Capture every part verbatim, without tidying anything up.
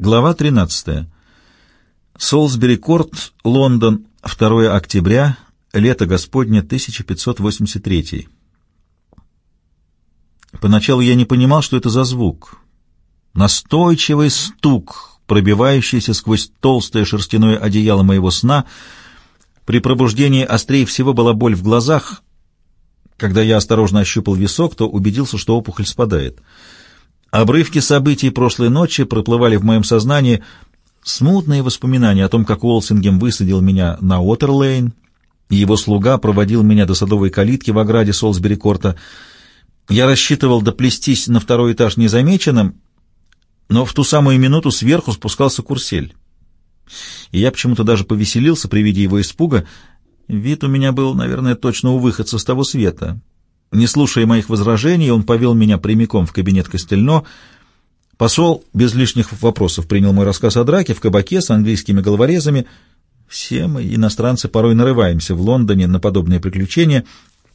Глава тринадцатая. Солсбери-Корт, Лондон, второе октября, лето Господне, тысяча пятьсот восемьдесят третий. Поначалу я не понимал, что это за звук. Настойчивый стук, пробивающийся сквозь толстое шерстяное одеяло моего сна. При пробуждении острее всего была боль в глазах. Когда я осторожно ощупал висок, то убедился, что опухоль спадает. Обрывки событий прошлой ночи проплывали в моем сознании, смутные воспоминания о том, как Уолсингем высадил меня на Уотер-Лейн, и его слуга проводил меня до садовой калитки в ограде Солсбери-Корта. Я рассчитывал доплестись на второй этаж незамеченным, но в ту самую минуту сверху спускался Курсель. И я почему-то даже повеселился при виде его испуга. Вид у меня был, наверное, точно у выходца с того света. Не слушая моих возражений, он повел меня прямиком в кабинет Костельно. Посол без лишних вопросов принял мой рассказ о драке в кабаке с английскими головорезами. Все мы, иностранцы, порой нарываемся в Лондоне на подобные приключения,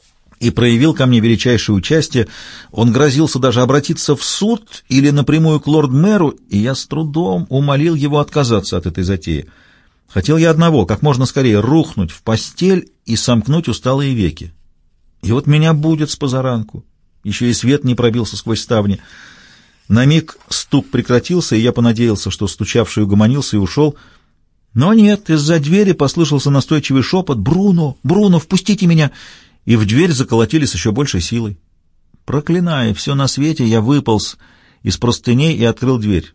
и проявил ко мне величайшее участие. Он грозился даже обратиться в суд или напрямую к лорд-мэру, и я с трудом умолил его отказаться от этой затеи. Хотел я одного — как можно скорее рухнуть в постель и сомкнуть усталые веки. И вот меня будет с позаранку. Еще и свет не пробился сквозь ставни. На миг стук прекратился, и я понадеялся, что стучавший угомонился и ушел. Но нет, из-за двери послышался настойчивый шепот: «Бруно! Бруно, впустите меня!» И в дверь заколотили с еще большей силой. Проклиная все на свете, я выполз из простыней и открыл дверь.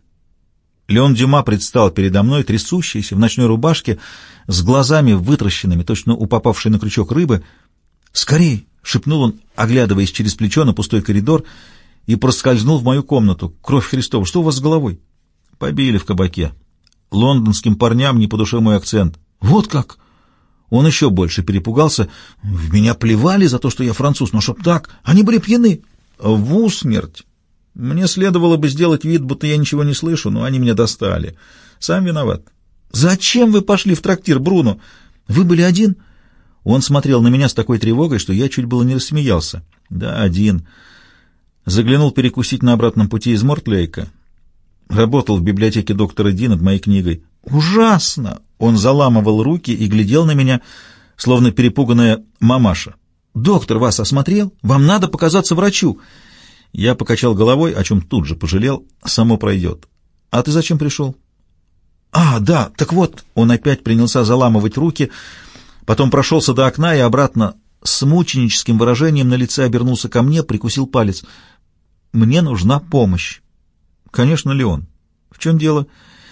Леон Дюма предстал передо мной, трясущийся, в ночной рубашке, с глазами вытращенными, точно у попавшей на крючок рыбы. «Скорей!» — шепнул он, оглядываясь через плечо на пустой коридор, и проскользнул в мою комнату. «Кровь Христова! Что у вас с головой?» «Побили в кабаке. Лондонским парням не по душе мой акцент». «Вот как!» Он еще больше перепугался. «В меня плевали за то, что я француз, но чтоб так, они были пьяны». «В усмерть! Мне следовало бы сделать вид, будто я ничего не слышу, но они меня достали. Сам виноват». «Зачем вы пошли в трактир, Бруно? Вы были один?» Он смотрел на меня с такой тревогой, что я чуть было не рассмеялся. «Да, один. Заглянул перекусить на обратном пути из Мортлейка. Работал в библиотеке доктора Ди над моей книгой». «Ужасно!» Он заламывал руки и глядел на меня, словно перепуганная мамаша. «Доктор вас осмотрел? Вам надо показаться врачу». Я покачал головой, о чем тут же пожалел. «Само пройдет». «А ты зачем пришел?» «А, да, так вот». Он опять принялся заламывать руки, потом прошелся до окна и обратно, с мученическим выражением на лице обернулся ко мне, прикусил палец. «Мне нужна помощь». «Конечно, Леон. В чем дело?»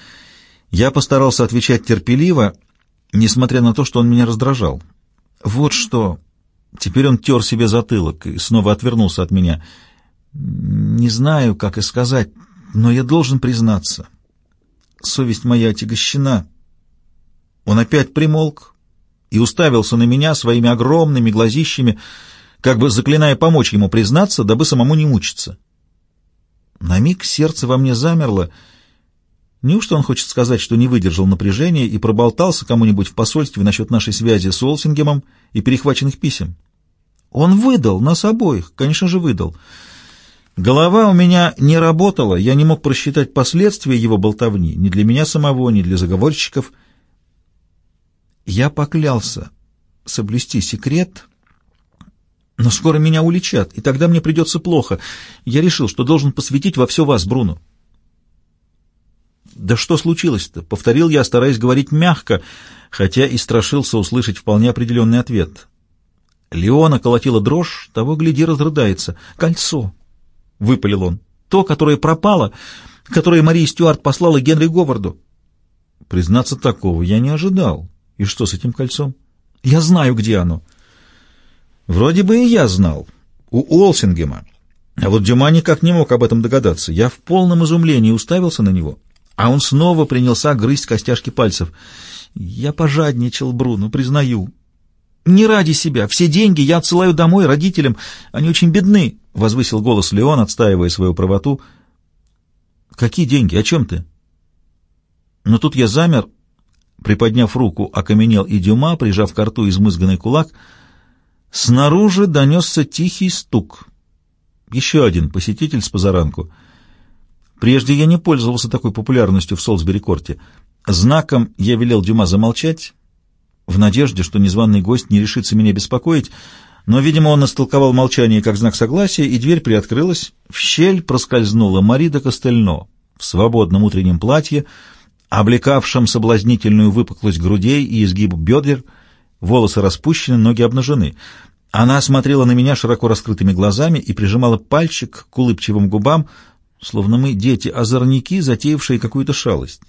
Я постарался отвечать терпеливо, несмотря на то, что он меня раздражал. «Вот что...» Теперь он тер себе затылок и снова отвернулся от меня. «Не знаю, как и сказать, но я должен признаться. Совесть моя отягощена». Он опять примолк и уставился на меня своими огромными глазищами, как бы заклиная помочь ему признаться, дабы самому не мучиться. На миг сердце во мне замерло. Неужто он хочет сказать, что не выдержал напряжения и проболтался кому-нибудь в посольстве насчет нашей связи с Уолсингемом и перехваченных писем? Он выдал нас обоих, конечно же, выдал. Голова у меня не работала, я не мог просчитать последствия его болтовни ни для меня самого, ни для заговорщиков. Я поклялся соблюсти секрет, но скоро меня уличат, и тогда мне придется плохо. Я решил, что должен посвятить во все вас, Бруно. «Да что случилось-то?» — повторил я, стараясь говорить мягко, хотя и страшился услышать вполне определенный ответ. Леона колотила дрожь, того, гляди, разрыдается. «Кольцо!» — выпалил он. «То, которое пропало, которое Мария Стюарт послала Генри Говарду». Признаться, такого я не ожидал. И что с этим кольцом? «Я знаю, где оно». Вроде бы и я знал. У Уолсингема. А вот Дюма никак не мог об этом догадаться. Я в полном изумлении уставился на него. А он снова принялся грызть костяшки пальцев. «Я пожадничал, Бруно, признаю. Не ради себя. Все деньги я отсылаю домой родителям. Они очень бедны», — возвысил голос Леон, отстаивая свою правоту. «Какие деньги? О чем ты?» Но тут я замер, приподняв руку, окаменел и Дюма, прижав к рту измызганный кулак. Снаружи донесся тихий стук. Еще один посетитель с позаранку. Прежде я не пользовался такой популярностью в Солсбери-Корте. Знаком я велел Дюма замолчать, в надежде, что незваный гость не решится меня беспокоить, но, видимо, он истолковал молчание как знак согласия, и дверь приоткрылась. В щель проскользнула Мари де Кастельно в свободном утреннем платье, облекавшем соблазнительную выпуклость грудей и изгиб бедер, волосы распущены, ноги обнажены. Она смотрела на меня широко раскрытыми глазами и прижимала пальчик к улыбчивым губам, словно мы дети-озорники, затеявшие какую-то шалость.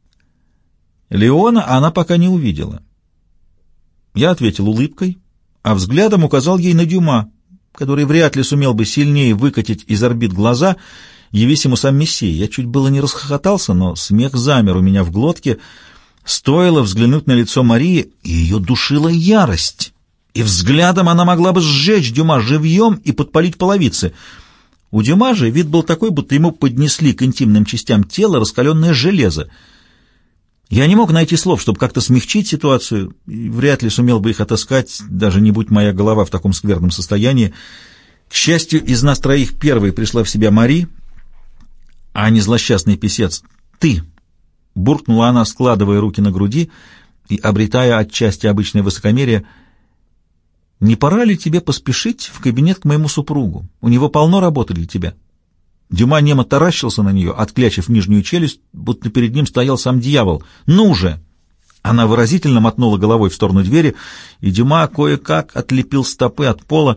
Леона она пока не увидела. Я ответил улыбкой, а взглядом указал ей на Дюма, который вряд ли сумел бы сильнее выкатить из орбит глаза, явись ему сам Мессия. Я чуть было не расхохотался, но смех замер у меня в глотке. Стоило взглянуть на лицо Марии, и ее душила ярость, и взглядом она могла бы сжечь Дюма живьем и подпалить половицы. У Дюма же вид был такой, будто ему поднесли к интимным частям тела раскаленное железо. Я не мог найти слов, чтобы как-то смягчить ситуацию, и вряд ли сумел бы их отыскать, даже не будь моя голова в таком скверном состоянии. К счастью, из нас троих первой пришла в себя Мари, а не злосчастный писец. «Ты!» — буркнула она, складывая руки на груди и обретая отчасти обычное высокомерие. «Не пора ли тебе поспешить в кабинет к моему супругу? У него полно работы для тебя». Дюма немо таращился на нее, отклячив нижнюю челюсть, будто перед ним стоял сам дьявол. «Ну же!» Она выразительно мотнула головой в сторону двери, и Дюма кое-как отлепил стопы от пола.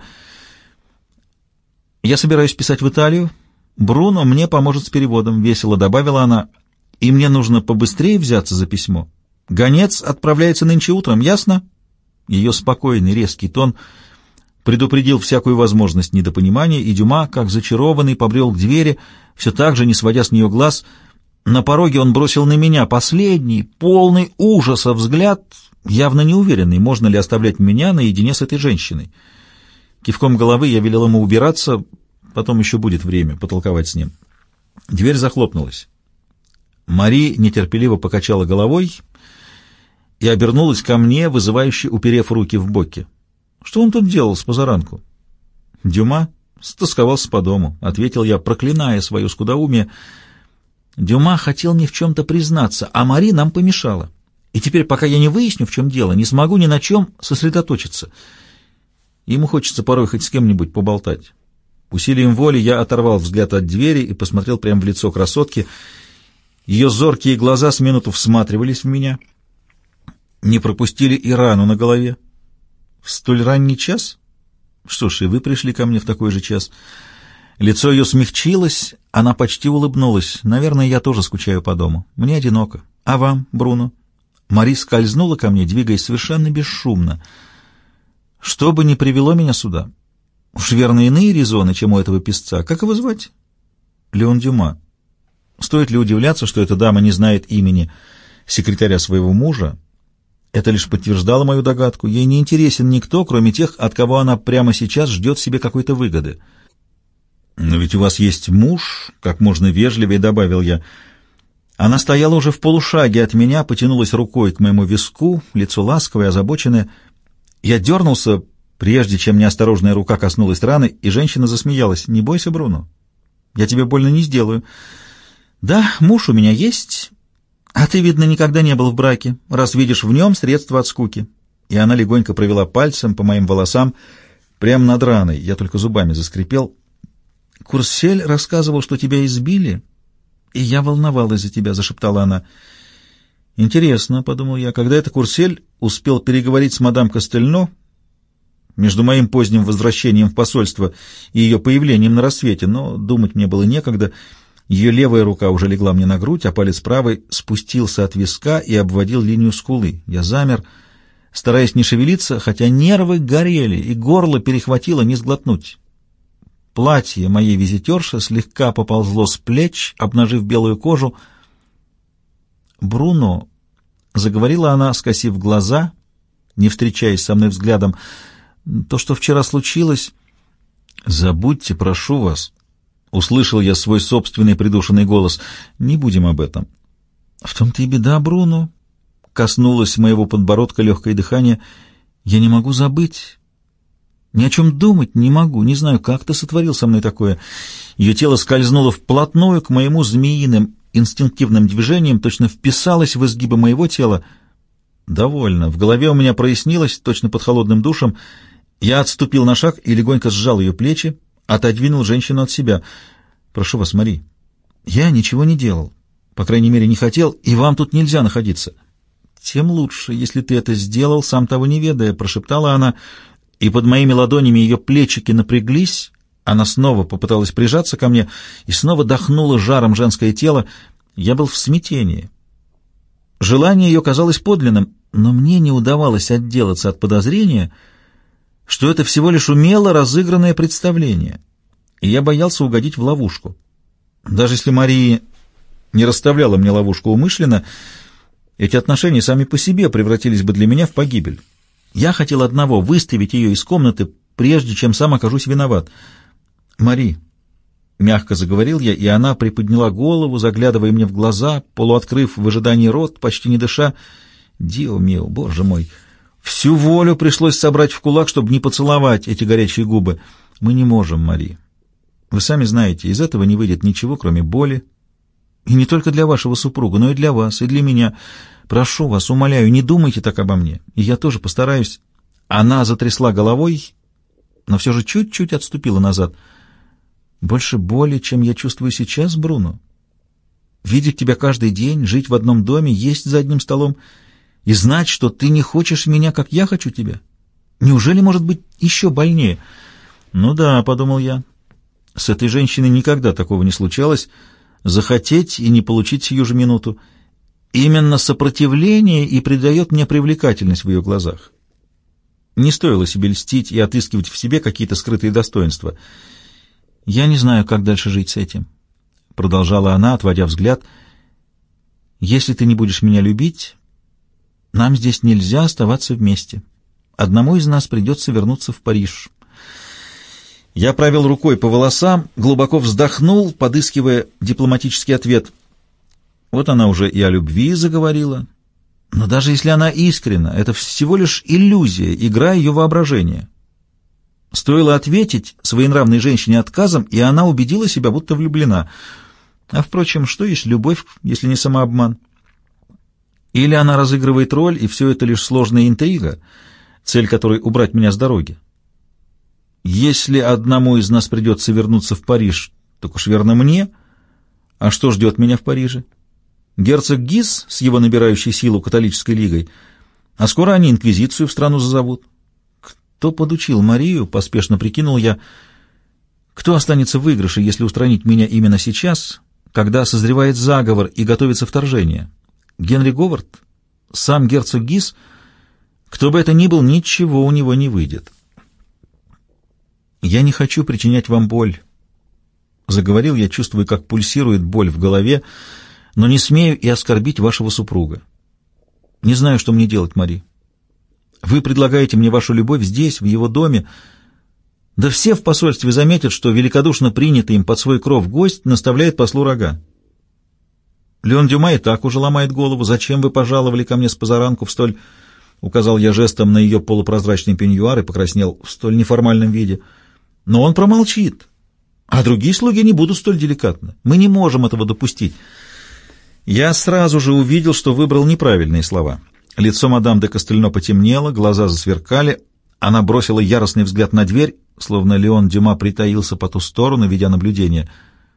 «Я собираюсь писать в Италию. Бруно мне поможет с переводом», — весело добавила она, — «и мне нужно побыстрее взяться за письмо. Гонец отправляется нынче утром, ясно?» Ее спокойный, резкий тон предупредил всякую возможность недопонимания, и Дюма, как зачарованный, побрел к двери, все так же, не сводя с нее глаз. На пороге он бросил на меня последний, полный ужаса взгляд, явно неуверенный, можно ли оставлять меня наедине с этой женщиной. Кивком головы я велел ему убираться, потом еще будет время потолковать с ним. Дверь захлопнулась. Мари нетерпеливо покачала головой и обернулась ко мне, вызывающе уперев руки в боки. «Что он тут делал с позаранку?» «Дюма стосковался по дому», — ответил я, проклиная свое скудоумие. «Дюма хотел мне в чем-то признаться, а Мари нам помешала. И теперь, пока я не выясню, в чем дело, не смогу ни на чем сосредоточиться. Ему хочется порой хоть с кем-нибудь поболтать». Усилием воли я оторвал взгляд от двери и посмотрел прямо в лицо красотки. Ее зоркие глаза с минуту всматривались в меня, не пропустили и рану на голове. «В столь ранний час? Что ж, и вы пришли ко мне в такой же час». Лицо ее смягчилось, она почти улыбнулась. «Наверное, я тоже скучаю по дому. Мне одиноко. А вам, Бруно?» Мари скользнула ко мне, двигаясь совершенно бесшумно. «Что бы ни привело меня сюда? Уж верно иные резоны, чем у этого писца. Как его звать?» «Леон Дюма». Стоит ли удивляться, что эта дама не знает имени секретаря своего мужа? Это лишь подтверждало мою догадку. Ей не интересен никто, кроме тех, от кого она прямо сейчас ждет себе какой-то выгоды. «Но ведь у вас есть муж», — как можно вежливее добавил я. Она стояла уже в полушаге от меня, потянулась рукой к моему виску, лицо ласковое, озабоченное. Я дернулся, прежде чем неосторожная рука коснулась раны, и женщина засмеялась. «Не бойся, Бруно, я тебе больно не сделаю». «Да, муж у меня есть». «А ты, видно, никогда не был в браке, раз видишь в нем средства от скуки». И она легонько провела пальцем по моим волосам, прямо над раной. Я только зубами заскрипел. «Курсель рассказывал, что тебя избили, и я волновалась за тебя», — зашептала она. «Интересно», — подумал я, — «когда это Курсель успел переговорить с мадам Кастельно между моим поздним возвращением в посольство и ее появлением на рассвете, но думать мне было некогда». Ее левая рука уже легла мне на грудь, а палец правой спустился от виска и обводил линию скулы. Я замер, стараясь не шевелиться, хотя нервы горели, и горло перехватило не сглотнуть. Платье моей визитерши слегка поползло с плеч, обнажив белую кожу. «Бруно», — заговорила она, скосив глаза, не встречаясь со мной взглядом, — «то, что вчера случилось...» «Забудьте, прошу вас». Услышал я свой собственный придушенный голос. «Не будем об этом». «В том-то и беда, Бруно». Коснулось моего подбородка легкое дыхание. «Я не могу забыть. Ни о чем думать не могу, не знаю, как ты сотворил со мной такое. Ее тело скользнуло вплотную к моему змеиным инстинктивным движениям, точно вписалось в изгибы моего тела. Довольно. В голове у меня прояснилось, точно под холодным душем. Я отступил на шаг и легонько сжал ее плечи, отодвинул женщину от себя. «Прошу вас, Мари, я ничего не делал, по крайней мере, не хотел, и вам тут нельзя находиться». «Тем лучше, если ты это сделал, сам того не ведая», — прошептала она, и под моими ладонями ее плечики напряглись. Она снова попыталась прижаться ко мне и снова дохнула жаром женское тело. Я был в смятении. Желание ее казалось подлинным, но мне не удавалось отделаться от подозрения, что это всего лишь умело разыгранное представление, и я боялся угодить в ловушку. Даже если Мария не расставляла мне ловушку умышленно, эти отношения сами по себе превратились бы для меня в погибель. Я хотел одного — выставить ее из комнаты, прежде чем сам окажусь виноват. «Мари», — мягко заговорил я, и она приподняла голову, заглядывая мне в глаза, полуоткрыв в ожидании рот, почти не дыша. «Дио мио, боже мой!» Всю волю пришлось собрать в кулак, чтобы не поцеловать эти горячие губы. «Мы не можем, Мари. Вы сами знаете, из этого не выйдет ничего, кроме боли. И не только для вашего супруга, но и для вас, и для меня. Прошу вас, умоляю, не думайте так обо мне, и я тоже постараюсь». Она затрясла головой, но все же чуть-чуть отступила назад. «Больше боли, чем я чувствую сейчас, Бруно. Видеть тебя каждый день, жить в одном доме, есть за одним столом и знать, что ты не хочешь меня, как я хочу тебя. Неужели может быть еще больнее?» «Ну да», — подумал я, — «с этой женщиной никогда такого не случалось. Захотеть и не получить сию же минуту. Именно сопротивление и придает мне привлекательность в ее глазах. Не стоило себе льстить и отыскивать в себе какие-то скрытые достоинства. Я не знаю, как дальше жить с этим», — продолжала она, отводя взгляд. «Если ты не будешь меня любить, нам здесь нельзя оставаться вместе. Одному из нас придется вернуться в Париж». Я провел рукой по волосам, глубоко вздохнул, подыскивая дипломатический ответ. Вот она уже и о любви заговорила. Но даже если она искренна, это всего лишь иллюзия, игра ее воображения. Стоило ответить своенравной женщине отказом, и она убедила себя, будто влюблена. А, впрочем, что есть любовь, если не самообман? Или она разыгрывает роль, и все это лишь сложная интрига, цель которой — убрать меня с дороги? Если одному из нас придется вернуться в Париж, так уж верно мне. А что ждет меня в Париже? Герцог Гиз с его набирающей силу католической лигой, а скоро они инквизицию в страну зазовут. Кто подучил Марию, поспешно прикинул я, кто останется в выигрыше, если устранить меня именно сейчас, когда созревает заговор и готовится вторжение? Генри Говард? Сам герцог Гиз? Кто бы это ни был, ничего у него не выйдет. «Я не хочу причинять вам боль», — заговорил я, чувствуя, как пульсирует боль в голове, «но не смею и оскорбить вашего супруга. Не знаю, что мне делать, Мари. Вы предлагаете мне вашу любовь здесь, в его доме. Да все в посольстве заметят, что великодушно принятый им под свой кров гость наставляет послу рога. Леон Дюма и так уже ломает голову. Зачем вы пожаловали ко мне с позаранку в столь...» Указал я жестом на ее полупрозрачный пеньюар и покраснел в столь неформальном виде. «Но он промолчит, а другие слуги не будут столь деликатны. Мы не можем этого допустить». Я сразу же увидел, что выбрал неправильные слова. Лицо мадам де Кастельно потемнело, глаза засверкали. Она бросила яростный взгляд на дверь, словно Леон Дюма притаился по ту сторону, ведя наблюдение.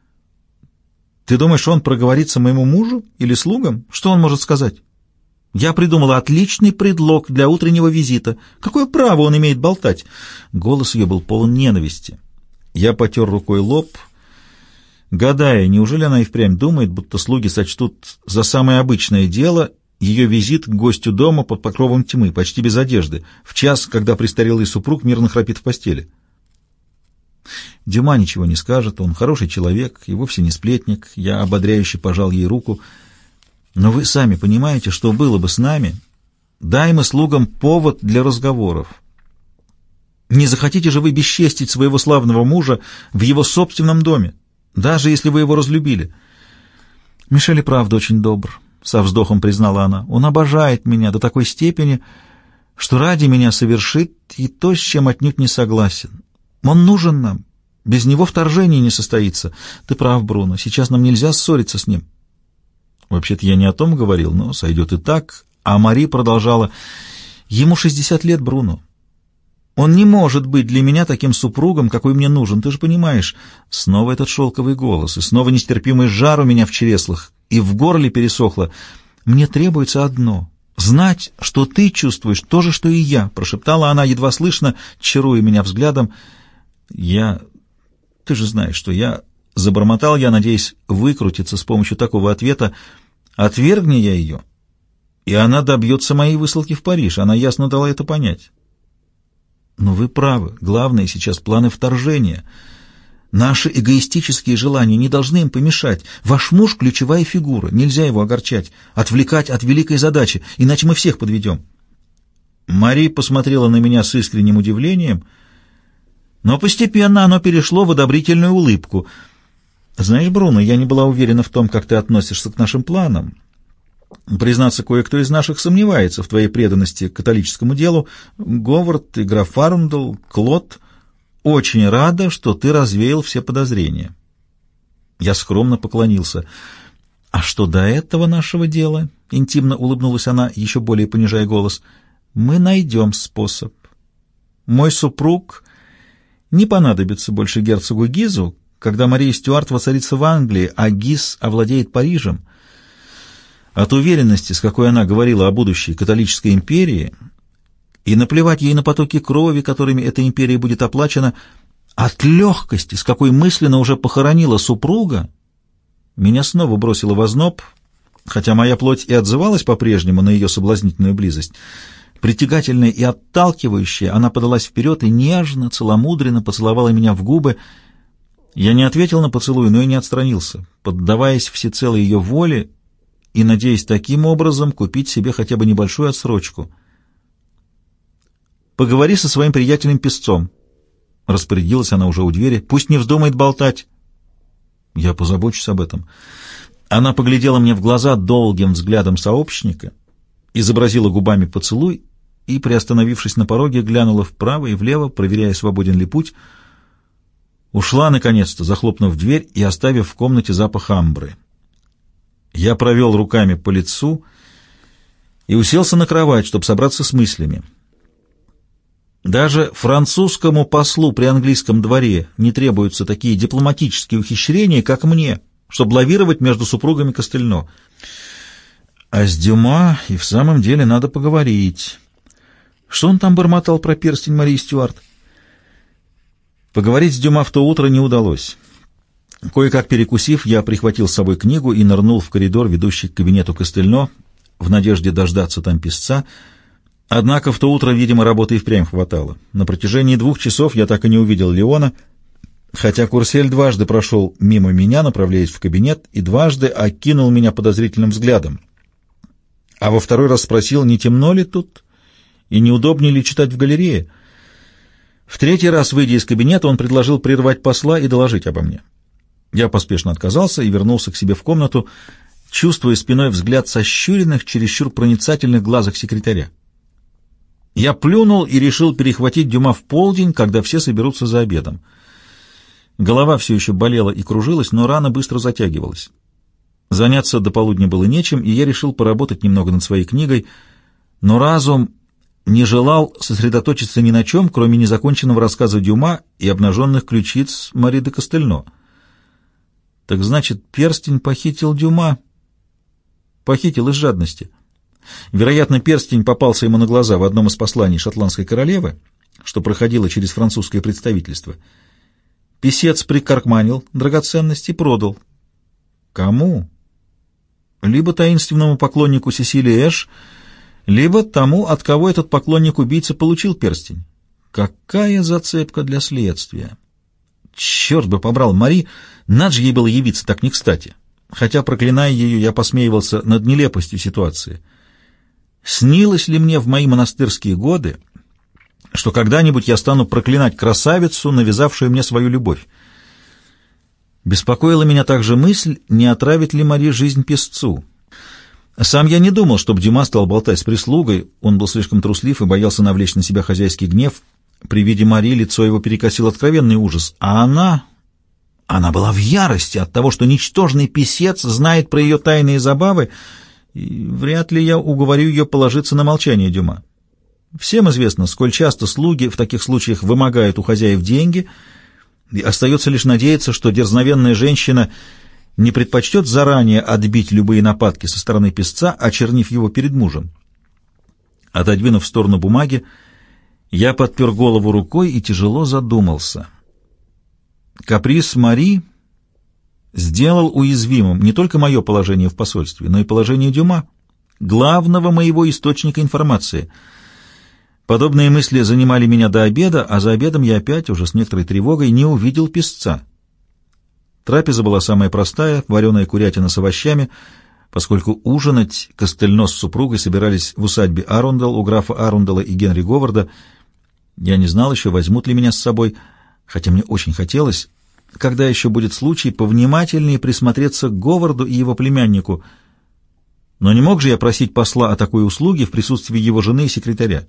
«Ты думаешь, он проговорится моему мужу или слугам? Что он может сказать? Я придумала отличный предлог для утреннего визита. Какое право он имеет болтать?» Голос ее был полон ненависти. Я потер рукой лоб, гадая, неужели она и впрямь думает, будто слуги сочтут за самое обычное дело ее визит к гостю дома под покровом тьмы, почти без одежды, в час, когда престарелый супруг мирно храпит в постели. Дюма ничего не скажет, он хороший человек и вовсе не сплетник. Я ободряюще пожал ей руку. Но вы сами понимаете, что было бы с нами, дай мы слугам повод для разговоров. Не захотите же вы бесчестить своего славного мужа в его собственном доме, даже если вы его разлюбили? Мишель и правда очень добр, — со вздохом признала она. Он обожает меня до такой степени, что ради меня совершит и то, с чем отнюдь не согласен. Он нужен нам. Без него вторжение не состоится. Ты прав, Бруно, сейчас нам нельзя ссориться с ним. Вообще-то я не о том говорил, но сойдет и так. А Мари продолжала: ему шестьдесят лет, Бруно. Он не может быть для меня таким супругом, какой мне нужен, ты же понимаешь. Снова этот шелковый голос, и снова нестерпимый жар у меня в чреслах, и в горле пересохло. Мне требуется одно — знать, что ты чувствуешь то же, что и я, — прошептала она, едва слышно, чаруя меня взглядом. Я... Ты же знаешь, что я... Забормотал я, надеясь выкрутиться с помощью такого ответа. Отвергни я ее, и она добьется моей высылки в Париж. Она ясно дала это понять. Но вы правы. Главное сейчас планы вторжения. Наши эгоистические желания не должны им помешать. Ваш муж — ключевая фигура. Нельзя его огорчать, отвлекать от великой задачи, иначе мы всех подведем. Мари посмотрела на меня с искренним удивлением, но постепенно оно перешло в одобрительную улыбку. Знаешь, Бруно, я не была уверена в том, как ты относишься к нашим планам. Признаться, кое-кто из наших сомневается в твоей преданности к католическому делу. Говард и граф Фарндл, Клод. Очень рада, что ты развеял все подозрения. Я скромно поклонился. А что до этого нашего дела? Интимно улыбнулась она, еще более понижая голос. Мы найдем способ. Мой супруг не понадобится больше герцогу Гизу, когда Мария Стюарт воцарится в Англии, а Гиз овладеет Парижем. От уверенности, с какой она говорила о будущей католической империи, и наплевать ей на потоки крови, которыми эта империя будет оплачена, от легкости, с какой мысленно уже похоронила супруга, меня снова бросило в озноб, хотя моя плоть и отзывалась по-прежнему на ее соблазнительную близость. Притягательная и отталкивающая, она подалась вперед и нежно, целомудренно поцеловала меня в губы. Я не ответил на поцелуй, но и не отстранился, поддаваясь всецело ее воле и надеясь таким образом купить себе хотя бы небольшую отсрочку. «Поговори со своим приятелем-песцом», — распорядилась она уже у двери. «Пусть не вздумает болтать». «Я позабочусь об этом». Она поглядела мне в глаза долгим взглядом сообщника, изобразила губами поцелуй и, приостановившись на пороге, глянула вправо и влево, проверяя, свободен ли путь. Ушла, наконец-то, захлопнув дверь и оставив в комнате запах амбры. Я провел руками по лицу и уселся на кровать, чтобы собраться с мыслями. Даже французскому послу при английском дворе не требуются такие дипломатические ухищрения, как мне, чтобы лавировать между супругами Костельно. А с Дюма и в самом деле надо поговорить. Что он там бормотал про перстень Марии Стюарт? Поговорить с Дюма в то утро не удалось. Кое-как перекусив, я прихватил с собой книгу и нырнул в коридор, ведущий к кабинету Костельно, в надежде дождаться там писца. Однако в то утро, видимо, работы и впрямь хватало. На протяжении двух часов я так и не увидел Леона, хотя Курсель дважды прошел мимо меня, направляясь в кабинет, и дважды окинул меня подозрительным взглядом. А во второй раз спросил, не темно ли тут и неудобнее ли читать в галерее. В третий раз, выйдя из кабинета, он предложил прервать посла и доложить обо мне. Я поспешно отказался и вернулся к себе в комнату, чувствуя спиной взгляд сощуренных, чересчур проницательных глазок секретаря. Я плюнул и решил перехватить Дюма в полдень, когда все соберутся за обедом. Голова все еще болела и кружилась, но рана быстро затягивалась. Заняться до полудня было нечем, и я решил поработать немного над своей книгой, но разум не желал сосредоточиться ни на чем, кроме незаконченного рассказа Дюма и обнаженных ключиц Мари де Костельно. Так значит, перстень похитил Дюма. Похитил из жадности. Вероятно, перстень попался ему на глаза в одном из посланий шотландской королевы, что проходило через французское представительство. Писец прикарманил драгоценности и продал. Кому? Либо таинственному поклоннику Сесилии Эш, либо тому, от кого этот поклонник-убийца получил перстень. Какая зацепка для следствия! Черт бы побрал Мари, надо же ей было явиться так не кстати. Хотя, проклиная ее, я посмеивался над нелепостью ситуации. Снилось ли мне в мои монастырские годы, что когда-нибудь я стану проклинать красавицу, навязавшую мне свою любовь? Беспокоила меня также мысль, не отравит ли Мари жизнь песцу. Сам я не думал, чтобы Дюма стал болтать с прислугой. Он был слишком труслив и боялся навлечь на себя хозяйский гнев. При виде Мари лицо его перекосил откровенный ужас. А она... Она была в ярости от того, что ничтожный писец знает про ее тайные забавы, и вряд ли я уговорю ее положиться на молчание Дюма. Всем известно, сколь часто слуги в таких случаях вымогают у хозяев деньги, и остается лишь надеяться, что дерзновенная женщина не предпочтет заранее отбить любые нападки со стороны писца, очернив его перед мужем. Отодвинув в сторону бумаги, я подпер голову рукой и тяжело задумался. Каприз Мари сделал уязвимым не только мое положение в посольстве, но и положение Дюма, главного моего источника информации. Подобные мысли занимали меня до обеда, а за обедом я опять, уже с некоторой тревогой, не увидел писца. Трапеза была самая простая, вареная курятина с овощами, поскольку ужинать Костельно с супругой собирались в усадьбе Арундел у графа Арундела и Генри Говарда. Я не знал еще, возьмут ли меня с собой, хотя мне очень хотелось, когда еще будет случай, повнимательнее присмотреться к Говарду и его племяннику. Но не мог же я просить посла о такой услуге в присутствии его жены и секретаря.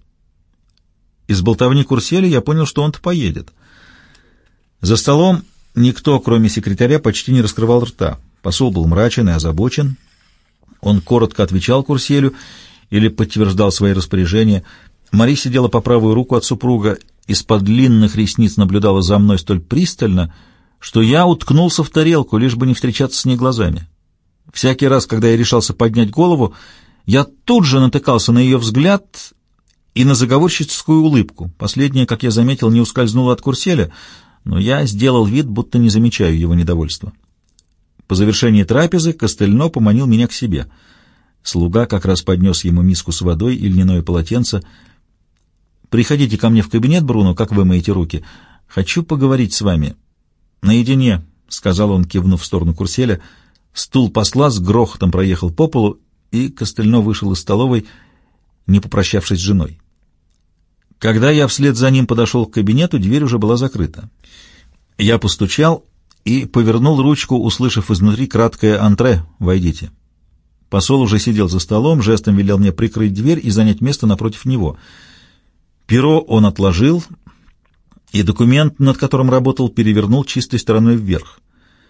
Из болтовни Курселя я понял, что он-то поедет. За столом никто, кроме секретаря, почти не раскрывал рта. Посол был мрачен и озабочен. Он коротко отвечал Курселю или подтверждал свои распоряжения. Мари сидела по правую руку от супруга, из-под длинных ресниц наблюдала за мной столь пристально, что я уткнулся в тарелку, лишь бы не встречаться с ней глазами. Всякий раз, когда я решался поднять голову, я тут же натыкался на ее взгляд и на заговорщическую улыбку. Последняя, как я заметил, не ускользнула от Курселя, но я сделал вид, будто не замечаю его недовольства. По завершении трапезы Костельно поманил меня к себе. Слуга как раз поднес ему миску с водой и льняное полотенце. «Приходите ко мне в кабинет, Бруно, как вы моете руки. Хочу поговорить с вами». «Наедине», — сказал он, кивнув в сторону Курселя. Стул посла с грохотом проехал по полу, и Костельно вышел из столовой, не попрощавшись с женой. Когда я вслед за ним подошел к кабинету, дверь уже была закрыта. Я постучал и повернул ручку, услышав изнутри краткое «Антре, войдите». Посол уже сидел за столом, жестом велел мне прикрыть дверь и занять место напротив него. Перо он отложил, и документ, над которым работал, перевернул чистой стороной вверх.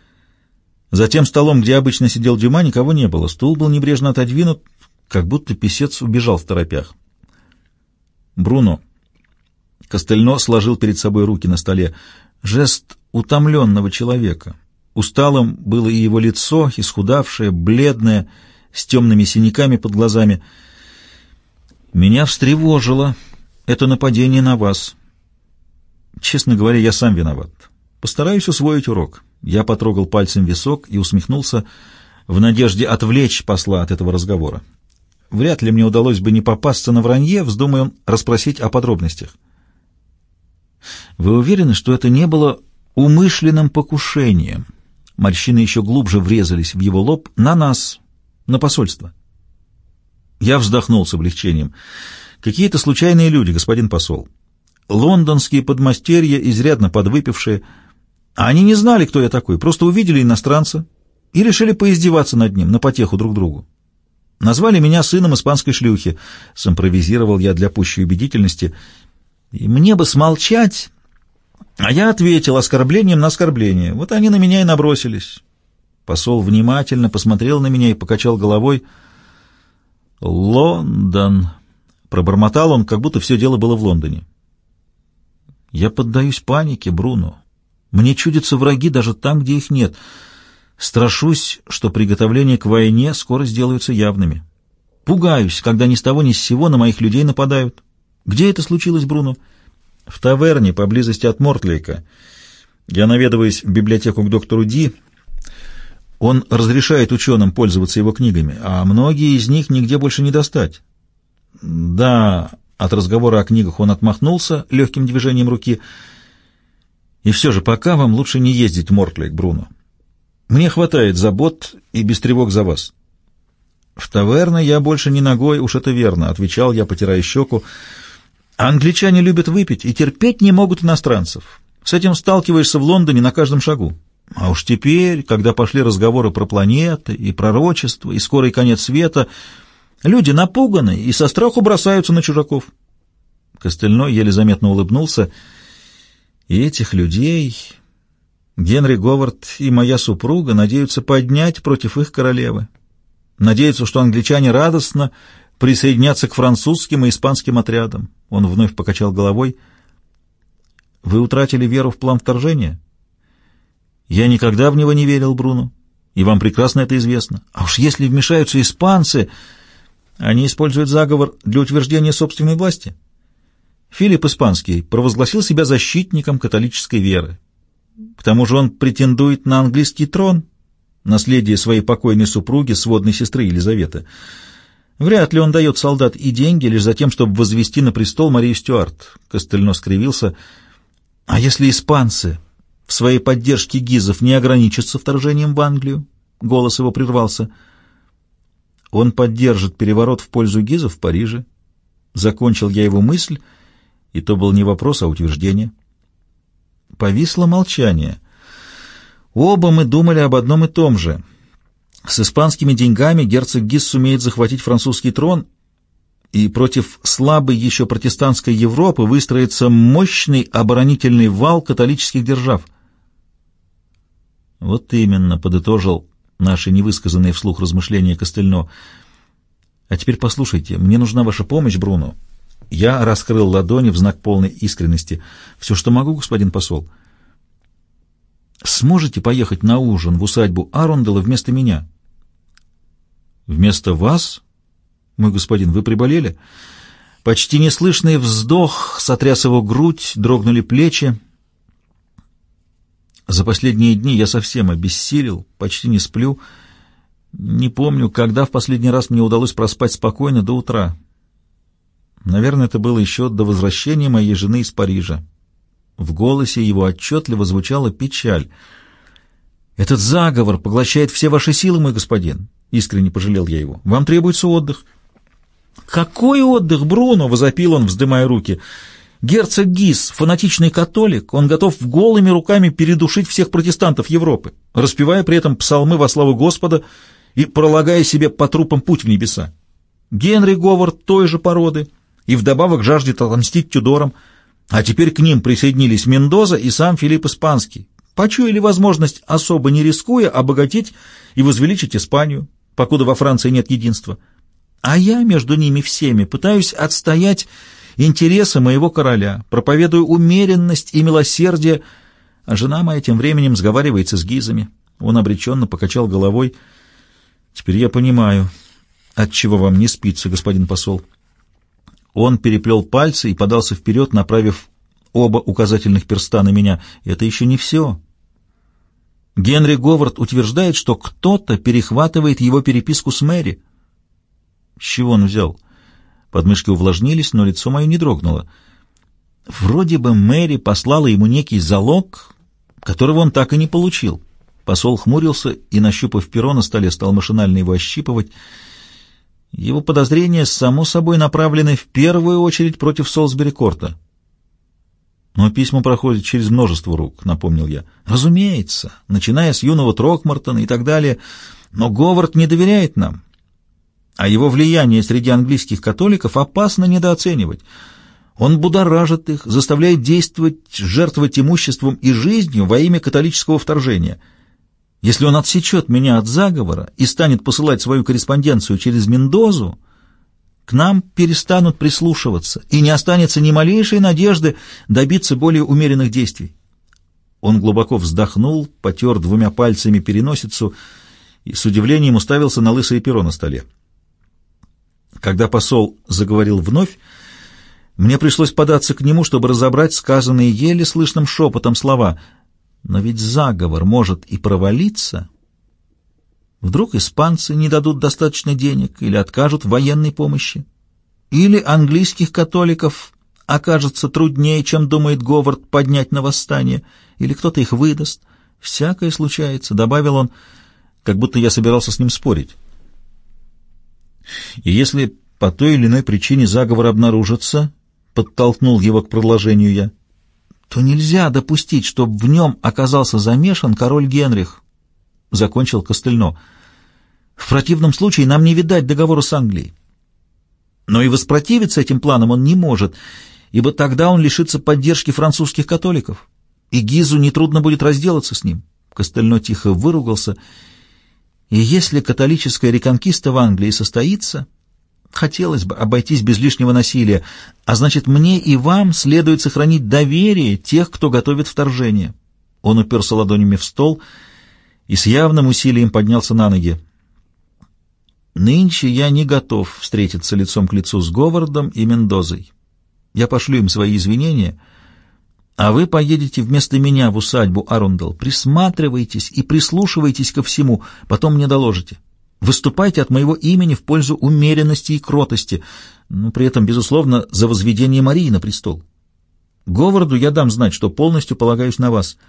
За тем столом, где обычно сидел Дюма, никого не было. Стул был небрежно отодвинут, как будто писец убежал в торопях. «Бруно». Костельно сложил перед собой руки на столе. Жест утомленного человека. Усталым было и его лицо, исхудавшее, бледное, с темными синяками под глазами. «Меня встревожило это нападение на вас. Честно говоря, я сам виноват. Постараюсь усвоить урок». Я потрогал пальцем висок и усмехнулся в надежде отвлечь посла от этого разговора. Вряд ли мне удалось бы не попасться на вранье, вздумая он расспросить о подробностях. «Вы уверены, что это не было умышленным покушением?» Морщины еще глубже врезались в его лоб. «На нас, на посольство». Я вздохнул с облегчением. «Какие-то случайные люди, господин посол. Лондонские подмастерья, изрядно подвыпившие. Они не знали, кто я такой, просто увидели иностранца и решили поиздеваться над ним, на потеху друг другу. Назвали меня сыном испанской шлюхи», — симпровизировал я для пущей убедительности. «И мне бы смолчать, а я ответил оскорблением на оскорбление. Вот они на меня и набросились». Посол внимательно посмотрел на меня и покачал головой. «Лондон», — пробормотал он, как будто все дело было в Лондоне. «Я поддаюсь панике, Бруно. Мне чудятся враги даже там, где их нет. Страшусь, что приготовления к войне скоро сделаются явными. Пугаюсь, когда ни с того ни с сего на моих людей нападают. Где это случилось, Бруно?» «В таверне, поблизости от Мортлейка. Я наведываюсь в библиотеку к доктору Ди. Он разрешает ученым пользоваться его книгами, а многие из них нигде больше не достать». «Да», — от разговора о книгах он отмахнулся легким движением руки. «И все же пока вам лучше не ездить в Мортлейк, Бруно. Мне хватает забот и без тревог за вас». «В таверны я больше не ногой, уж это верно», — отвечал я, потирая щеку. «Англичане любят выпить и терпеть не могут иностранцев. С этим сталкиваешься в Лондоне на каждом шагу. А уж теперь, когда пошли разговоры про планеты и пророчества, и скорый конец света, люди напуганы и со страху бросаются на чужаков. Костельно еле заметно улыбнулся. И этих людей Генри Говард и моя супруга надеются поднять против их королевы. Надеются, что англичане радостно присоединятся к французским и испанским отрядам. Он вновь покачал головой. Вы утратили веру в план вторжения? Я никогда в него не верил, Бруно, и вам прекрасно это известно. А уж если вмешаются испанцы, они используют заговор для утверждения собственной власти. Филипп Испанский провозгласил себя защитником католической веры. К тому же он претендует на английский трон, наследие своей покойной супруги, сводной сестры Елизаветы. Вряд ли он дает солдат и деньги лишь за тем, чтобы возвести на престол Марию Стюарт. Костельно скривился. А если испанцы в своей поддержке гизов не ограничатся вторжением в Англию? Голос его прервался. Он поддержит переворот в пользу гизов в Париже. Закончил я его мысль, и то был не вопрос, а утверждение. Повисло молчание. Оба мы думали об одном и том же. С испанскими деньгами герцог Гиз сумеет захватить французский трон, и против слабой еще протестантской Европы выстроится мощный оборонительный вал католических держав. Вот именно, подытожил наши невысказанные вслух размышления Костельно. А теперь послушайте, мне нужна ваша помощь, Бруно. Я раскрыл ладони в знак полной искренности. Все, что могу, господин посол. Сможете поехать на ужин в усадьбу Арундела вместо меня? Вместо вас? Мой господин, вы приболели? Почти неслышный вздох сотряс его грудь, дрогнули плечи. За последние дни я совсем обессилел, почти не сплю. Не помню, когда в последний раз мне удалось проспать спокойно до утра. Наверное, это было еще до возвращения моей жены из Парижа. В голосе его отчетливо звучала печаль. «Этот заговор поглощает все ваши силы, мой господин», — искренне пожалел я его. «Вам требуется отдых». «Какой отдых, Бруно?» — возопил он, вздымая руки. «Герцог Гиз, фанатичный католик, он готов голыми руками передушить всех протестантов Европы, распевая при этом псалмы во славу Господа и пролагая себе по трупам путь в небеса. Генри Говард той же породы и вдобавок жаждет отомстить Тюдорам, а теперь к ним присоединились Мендоза и сам Филипп Испанский. Почуяли возможность, особо не рискуя, обогатить и возвеличить Испанию, покуда во Франции нет единства. А я между ними всеми пытаюсь отстоять интересы моего короля, проповедую умеренность и милосердие, а жена моя тем временем сговаривается с гизами». Он обреченно покачал головой. «Теперь я понимаю, отчего вам не спится, господин посол». Он переплел пальцы и подался вперед, направив оба указательных перста на меня. «Это еще не все. Генри Говард утверждает, что кто-то перехватывает его переписку с Мэри». «С чего он взял?» Подмышки увлажнились, но лицо мое не дрогнуло. Вроде бы Мэри послала ему некий залог, которого он так и не получил. Посол хмурился и, нащупав перо на столе, стал машинально его ощипывать. Его подозрения, само собой, направлены в первую очередь против Солсбери-Корта. «Но письма проходят через множество рук», — напомнил я. «Разумеется, начиная с юного Трокмартона и так далее. Но Говард не доверяет нам, а его влияние среди английских католиков опасно недооценивать. Он будоражит их, заставляет действовать, жертвовать имуществом и жизнью во имя католического вторжения. Если он отсечет меня от заговора и станет посылать свою корреспонденцию через Мендозу, к нам перестанут прислушиваться, и не останется ни малейшей надежды добиться более умеренных действий». Он глубоко вздохнул, потер двумя пальцами переносицу и с удивлением уставился на лысое перо на столе. Когда посол заговорил вновь, мне пришлось податься к нему, чтобы разобрать сказанные еле слышным шепотом слова. Но ведь заговор может и провалиться. Вдруг испанцы не дадут достаточно денег или откажут в военной помощи. Или английских католиков окажется труднее, чем думает Говард, поднять на восстание, или кто-то их выдаст. Всякое случается, — добавил он, как будто я собирался с ним спорить. И если по той или иной причине заговор обнаружится, — подтолкнул его к продолжению я, то нельзя допустить, чтобы в нем оказался замешан король Генрих, — закончил Костельно. В противном случае нам не видать договора с Англией. Но и воспротивиться этим планам он не может, ибо тогда он лишится поддержки французских католиков, и Гизу нетрудно будет разделаться с ним. Костельно тихо выругался. И если католическая реконкиста в Англии состоится, хотелось бы обойтись без лишнего насилия, а значит, мне и вам следует сохранить доверие тех, кто готовит вторжение. Он уперся ладонями в стол и с явным усилием поднялся на ноги. Нынче я не готов встретиться лицом к лицу с Говардом и Мендозой. Я пошлю им свои извинения, а вы поедете вместо меня в усадьбу Арундел. Присматривайтесь и прислушивайтесь ко всему, потом мне доложите. Выступайте от моего имени в пользу умеренности и кротости, но при этом, безусловно, за возведение Марии на престол. Говарду я дам знать, что полностью полагаюсь на вас.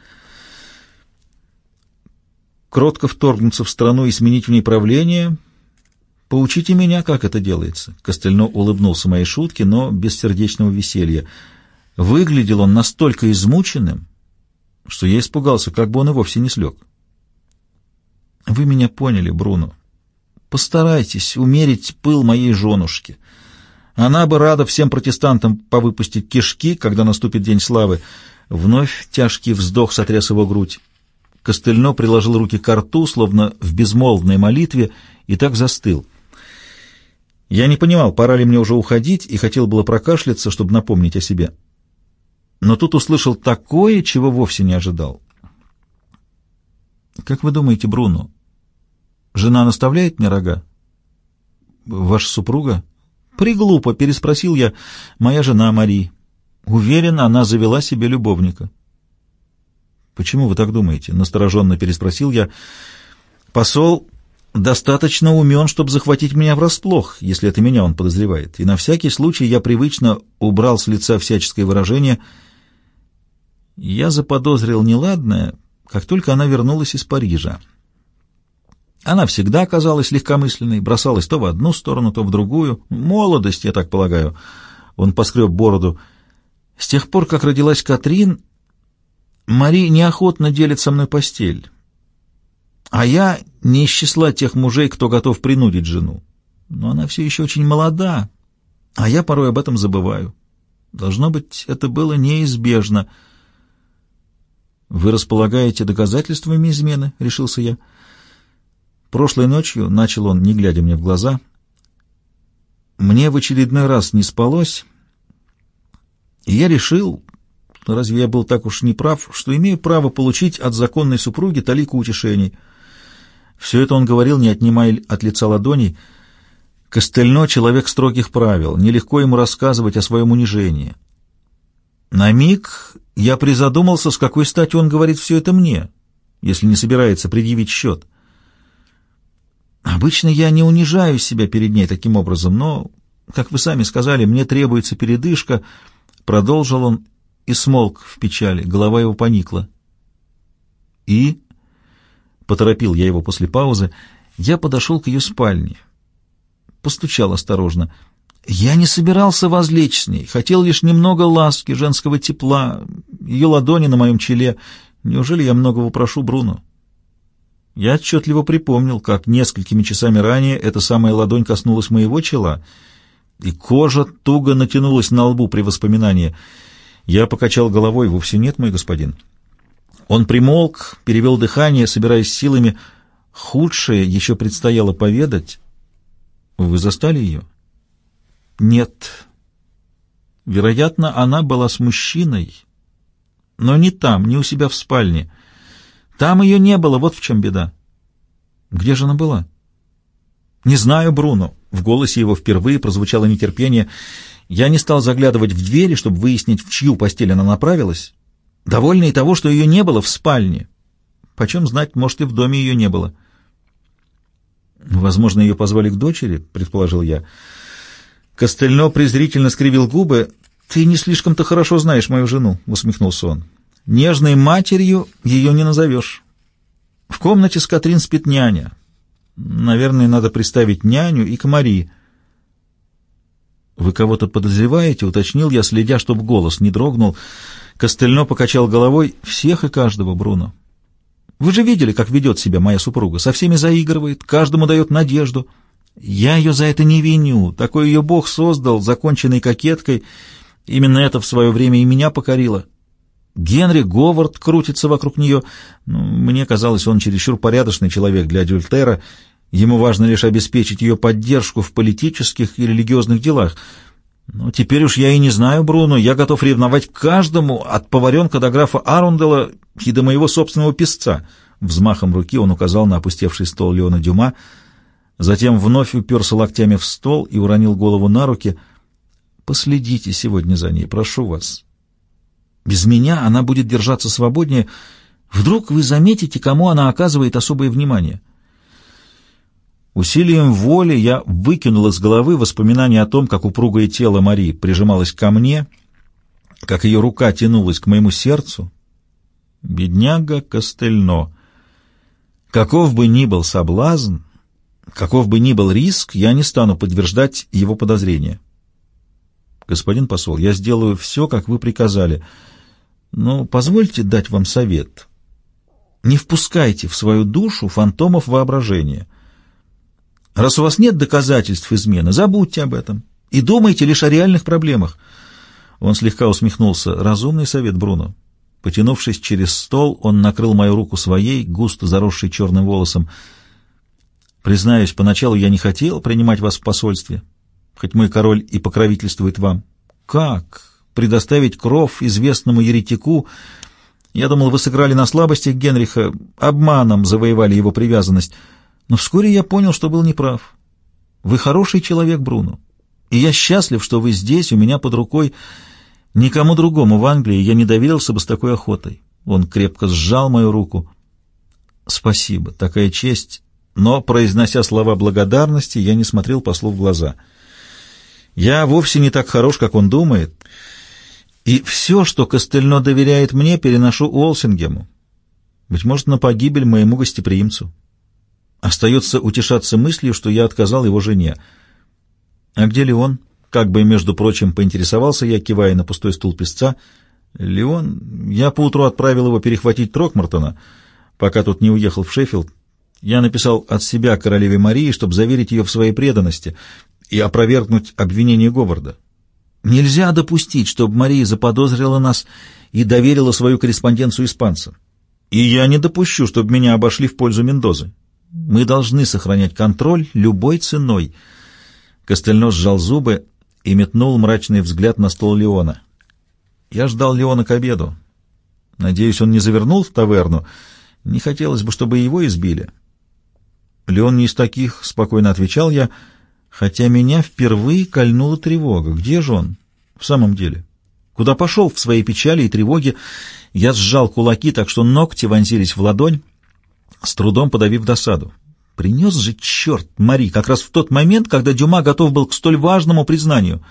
Кротко вторгнуться в страну и сменить в ней правление... Поучите меня, как это делается. Костельно улыбнулся моей шутке, но без сердечного веселья. Выглядел он настолько измученным, что я испугался, как бы он и вовсе не слег. Вы меня поняли, Бруно. Постарайтесь умерить пыл моей женушки. Она бы рада всем протестантам повыпустить кишки, когда наступит день славы. Вновь тяжкий вздох сотряс его грудь. Костельно приложил руки к рту, словно в безмолвной молитве, и так застыл. Я не понимал, пора ли мне уже уходить, и хотел было прокашляться, чтобы напомнить о себе. Но тут услышал такое, чего вовсе не ожидал. «Как вы думаете, Бруно, жена наставляет мне рога?» «Ваша супруга?» «Приглупо», — переспросил я. «Моя жена Мари. Уверен, она завела себе любовника». «Почему вы так думаете?» — настороженно переспросил я. «Посол достаточно умен, чтобы захватить меня врасплох, если это меня он подозревает, и на всякий случай я привычно убрал с лица всяческое выражение. Я заподозрил неладное, как только она вернулась из Парижа. Она всегда казалась легкомысленной, бросалась то в одну сторону, то в другую. Молодость, я так полагаю». Он поскреб бороду. «С тех пор, как родилась Катрин, Мари неохотно делит со мной постель. А я не из числа тех мужей, кто готов принудить жену. Но она все еще очень молода, а я порой об этом забываю. Должно быть, это было неизбежно». «Вы располагаете доказательствами измены?» — решился я. «Прошлой ночью», — начал он, не глядя мне в глаза, — «мне в очередной раз не спалось, и я решил, разве я был так уж неправ, что имею право получить от законной супруги талику утешений». Все это он говорил, не отнимая от лица ладоней. Костельно — человек строгих правил, нелегко ему рассказывать о своем унижении. На миг я призадумался, с какой стати он говорит все это мне, если не собирается предъявить счет. Обычно я не унижаю себя перед ней таким образом, но, как вы сами сказали, мне требуется передышка. Продолжил он и смолк в печали, голова его поникла. И... Поторопил я его после паузы. Я подошел к ее спальне. Постучал осторожно. Я не собирался возлечь с ней. Хотел лишь немного ласки, женского тепла, ее ладони на моем челе. Неужели я многого прошу, Бруно? Я отчетливо припомнил, как несколькими часами ранее эта самая ладонь коснулась моего чела, и кожа туго натянулась на лбу при воспоминании. Я покачал головой. Вовсе нет, мой господин. Он примолк, перевел дыхание, собираясь силами. Худшее еще предстояло поведать. Вы застали ее? Нет. Вероятно, она была с мужчиной, но не там, не у себя в спальне. Там ее не было, вот в чем беда. Где же она была? Не знаю, Бруно. В голосе его впервые прозвучало нетерпение. Я не стал заглядывать в двери, чтобы выяснить, в чью постель она направилась. Довольна и того, что ее не было в спальне. Почем знать, может, и в доме ее не было. Возможно, ее позвали к дочери, предположил я. Костельно презрительно скривил губы. Ты не слишком-то хорошо знаешь мою жену, усмехнулся он. Нежной матерью ее не назовешь. В комнате с Катрин спит няня. Наверное, надо приставить няню и к Марии. «Вы кого-то подозреваете?» — уточнил я, следя, чтобы голос не дрогнул. Костельно покачал головой. «Всех и каждого, Бруно. Вы же видели, как ведет себя моя супруга. Со всеми заигрывает, каждому дает надежду. Я ее за это не виню. Такой ее Бог создал, законченной кокеткой. Именно это в свое время и меня покорило. Генри Говард крутится вокруг нее. Ну, мне казалось, он чересчур порядочный человек для адюльтера. Ему важно лишь обеспечить ее поддержку в политических и религиозных делах. Но теперь уж я и не знаю, Бруно, я готов ревновать к каждому, от поваренка до графа Арундела и до моего собственного писца». Взмахом руки он указал на опустевший стол Леона Дюма, затем вновь уперся локтями в стол и уронил голову на руки. «Последите сегодня за ней, прошу вас. Без меня она будет держаться свободнее. Вдруг вы заметите, кому она оказывает особое внимание». Усилием воли я выкинул из головы воспоминания о том, как упругое тело Марии прижималось ко мне, как ее рука тянулась к моему сердцу. Бедняга Костельно. Каков бы ни был соблазн, каков бы ни был риск, я не стану подтверждать его подозрения. «Господин посол, я сделаю все, как вы приказали, но позвольте дать вам совет. Не впускайте в свою душу фантомов воображения. Раз у вас нет доказательств измены, забудьте об этом и думайте лишь о реальных проблемах». Он слегка усмехнулся. «Разумный совет, Бруно». Потянувшись через стол, он накрыл мою руку своей, густо заросшей черным волосом. «Признаюсь, поначалу я не хотел принимать вас в посольстве, хоть мой король и покровительствует вам. Как предоставить кров известному еретику? Я думал, вы сыграли на слабостях Генриха, обманом завоевали его привязанность. Но вскоре я понял, что был неправ. Вы хороший человек, Бруно, и я счастлив, что вы здесь, у меня под рукой. Никому другому в Англии я не доверился бы с такой охотой». Он крепко сжал мою руку. «Спасибо, такая честь». Но, произнося слова благодарности, я не смотрел послу в глаза. Я вовсе не так хорош, как он думает, и все, что Костельно доверяет мне, переношу Уолсингему. Быть может, на погибель моему гостеприимцу. Остается утешаться мыслью, что я отказал его жене. «А где Леон?» Как бы, между прочим, поинтересовался я, кивая на пустой стул писца. «Леон, я поутру отправил его перехватить Трокмартона, пока тот не уехал в Шеффилд. Я написал от себя королеве Марии, чтобы заверить ее в своей преданности и опровергнуть обвинение Говарда. Нельзя допустить, чтобы Мария заподозрила нас и доверила свою корреспонденцию испанцам. И я не допущу, чтобы меня обошли в пользу Мендозы. Мы должны сохранять контроль любой ценой». Костельно сжал зубы и метнул мрачный взгляд на стол Леона. Я ждал Леона к обеду. Надеюсь, он не завернул в таверну. Не хотелось бы, чтобы его избили. Леон не из таких, — спокойно отвечал я, хотя меня впервые кольнула тревога. Где же он в самом деле? Куда пошел в своей печали и тревоге? Я сжал кулаки, так что ногти вонзились в ладонь, с трудом подавив досаду. Принес же, черт, Мари, как раз в тот момент, когда Дюма готов был к столь важному признанию.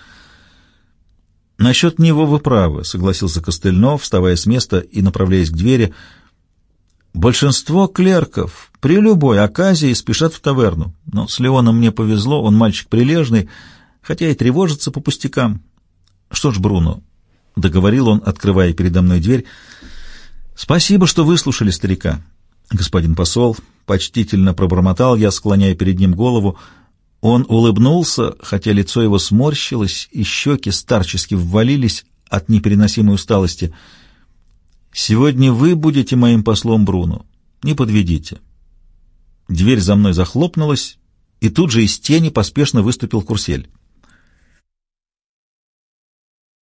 «Насчет него вы правы», — согласился Костельно, вставая с места и направляясь к двери. «Большинство клерков при любой оказии спешат в таверну. Но с Леоном мне повезло, он мальчик прилежный, хотя и тревожится по пустякам. Что ж, Бруно», — договорил он, открывая передо мной дверь, — «спасибо, что выслушали старика». «Господин посол», — почтительно пробормотал я, склоняя перед ним голову. Он улыбнулся, хотя лицо его сморщилось, и щеки старчески ввалились от непереносимой усталости. «Сегодня вы будете моим послом, Бруно. Не подведите». Дверь за мной захлопнулась, и тут же из тени поспешно выступил Курсель.